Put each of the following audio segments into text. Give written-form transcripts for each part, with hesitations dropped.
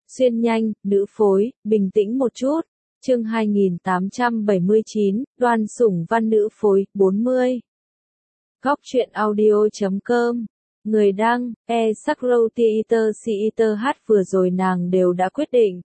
Xuyên nhanh, nữ phối, bình tĩnh một chút. Chương 2879, Đoan Sủng Văn nữ phối, 40. Góc truyện audio.com. Người đăng, Sakrow Theater hát vừa rồi nàng đều đã quyết định.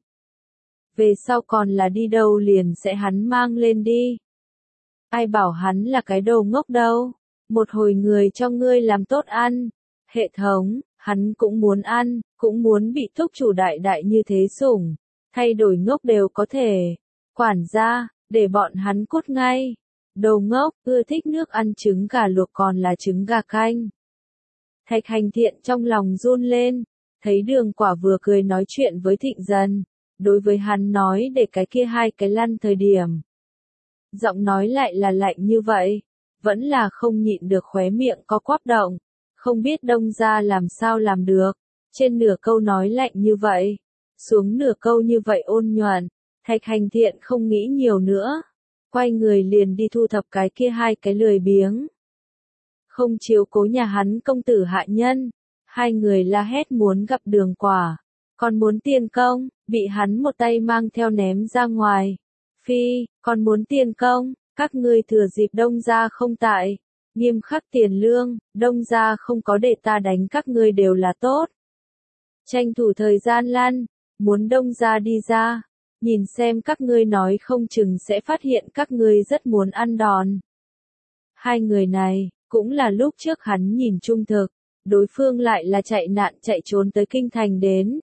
Về sau còn là đi đâu liền sẽ hắn mang lên đi. Ai bảo hắn là cái đồ ngốc đâu. Một hồi người cho ngươi làm tốt ăn. Hệ thống, hắn cũng muốn ăn, cũng muốn bị thúc chủ đại đại như thế sủng. Thay đổi ngốc đều có thể. Quản gia, để bọn hắn cút ngay. Đồ ngốc, ưa thích nước ăn trứng gà luộc còn là trứng gà canh. Thạch Hành Thiện trong lòng run lên. Thấy Đường Quả vừa cười nói chuyện với Thịnh Dân. Đối với hắn nói để cái kia hai cái lăn thời điểm. Giọng nói lại là lạnh như vậy. Vẫn là không nhịn được khóe miệng có quắp động. Không biết Đông gia làm sao làm được. Trên nửa câu nói lạnh như vậy. Xuống nửa câu như vậy ôn nhuận. Thạch Hành Thiện không nghĩ nhiều nữa. Quay người liền đi thu thập cái kia hai cái lười biếng. Không chiếu cố nhà hắn công tử hạ nhân. Hai người la hét muốn gặp Đường Quả. Còn muốn tiền công, bị hắn một tay mang theo ném ra ngoài. Phi, còn muốn tiền công, các ngươi thừa dịp Đông gia không tại. Nghiêm khắc tiền lương, Đông gia không có để ta đánh các ngươi đều là tốt. Tranh thủ thời gian lăn, muốn Đông gia đi ra. Nhìn xem các ngươi nói không chừng sẽ phát hiện các ngươi rất muốn ăn đòn. Hai người này, cũng là lúc trước hắn nhìn trung thực, đối phương lại là chạy nạn chạy trốn tới kinh thành đến.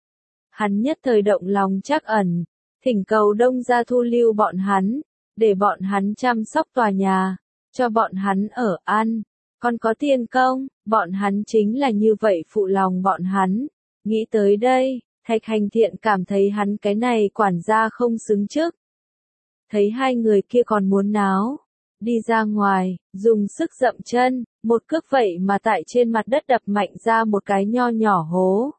Hắn nhất thời động lòng trắc ẩn, thỉnh cầu Đông gia thu lưu bọn hắn, để bọn hắn chăm sóc tòa nhà, cho bọn hắn ở ăn, còn có tiền công, bọn hắn chính là như vậy phụ lòng bọn hắn. Nghĩ tới đây, Thạch Hành Thiện cảm thấy hắn cái này quản gia không xứng chức. Thấy hai người kia còn muốn náo, đi ra ngoài, dùng sức dậm chân, một cước vậy mà tại trên mặt đất đập mạnh ra một cái nho nhỏ hố.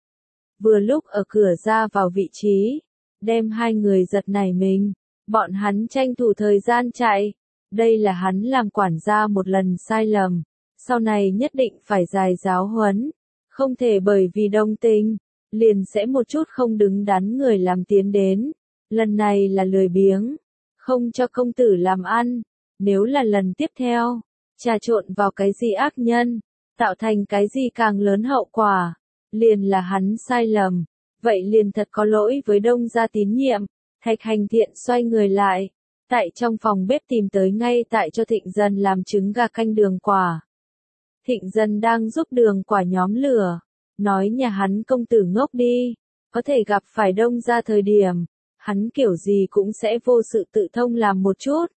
Vừa lúc ở cửa ra vào vị trí, đem hai người giật nảy mình, bọn hắn tranh thủ thời gian chạy. Đây là hắn làm quản gia một lần sai lầm, sau này nhất định phải dài giáo huấn, không thể bởi vì đồng tình, liền sẽ một chút không đứng đắn người làm tiến đến. Lần này là lười biếng, không cho công tử làm ăn, nếu là lần tiếp theo, trà trộn vào cái gì ác nhân, tạo thành cái gì càng lớn hậu quả, liền là hắn sai lầm, vậy liền thật có lỗi với Đông gia tín nhiệm. Thạch Hành Thiện xoay người lại, tại trong phòng bếp tìm tới ngay tại cho Thịnh Dân làm trứng gà canh Đường Quả. Thịnh Dân đang giúp Đường Quả nhóm lửa, nói nhà hắn công tử ngốc đi, có thể gặp phải Đông gia thời điểm, hắn kiểu gì cũng sẽ vô sự tự thông làm một chút.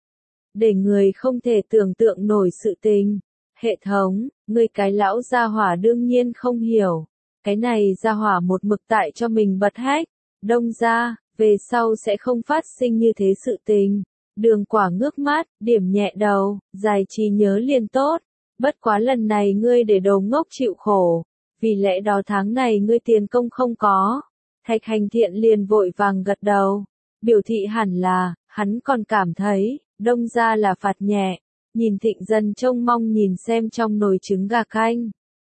Để người không thể tưởng tượng nổi sự tình. Hệ thống, người cái lão gia hỏa đương nhiên không hiểu. Cái này gia hỏa một mực tại cho mình bật hách. Đông gia, về sau sẽ không phát sinh như thế sự tình. Đường Quả ngước mắt, điểm nhẹ đầu, dài trí nhớ liền tốt. Bất quá lần này ngươi để đồ ngốc chịu khổ. Vì lẽ đó tháng này ngươi tiền công không có. Thạch Hành Thiện liền vội vàng gật đầu. Biểu thị hẳn là, hắn còn cảm thấy, Đông gia là phạt nhẹ. Nhìn Thịnh Dân trông mong nhìn xem trong nồi trứng gà canh.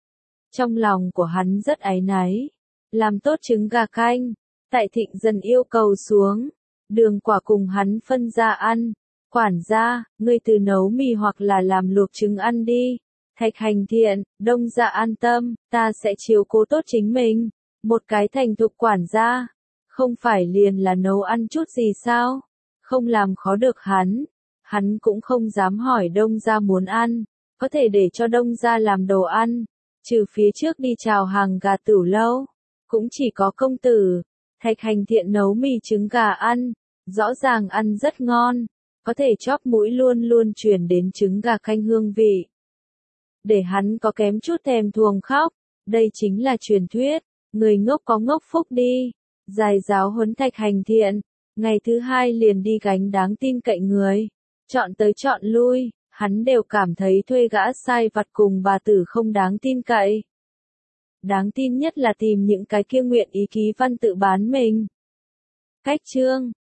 Trong lòng của hắn rất áy náy. Làm tốt trứng gà canh. Tại Thịnh Dân yêu cầu xuống. Đường Quả cùng hắn phân ra ăn. Quản gia, ngươi từ nấu mì hoặc là làm luộc trứng ăn đi. Thạch Hành Thiện, Đông gia an tâm, ta sẽ chiếu cố tốt chính mình. Một cái thành thục quản gia. Không phải liền là nấu ăn chút gì sao? Không làm khó được hắn. Hắn cũng không dám hỏi Đông gia muốn ăn. Có thể để cho Đông gia làm đồ ăn. Trừ phía trước đi chào hàng gà tửu lâu. Cũng chỉ có công tử. Thạch Hành Thiện nấu mì trứng gà ăn. Rõ ràng ăn rất ngon. Có thể chóp mũi luôn luôn truyền đến trứng gà canh hương vị. Để hắn có kém chút thèm thuồng khóc. Đây chính là truyền thuyết. Người ngốc có ngốc phúc đi. Dài giáo huấn Thạch Hành Thiện. Ngày thứ hai liền đi gánh đáng tin cậy người. Chọn tới chọn lui, hắn đều cảm thấy thuê gã sai vặt cùng bà tử không đáng tin cậy. Đáng tin nhất là tìm những cái kia nguyện ý ký văn tự bán mình. Cách chương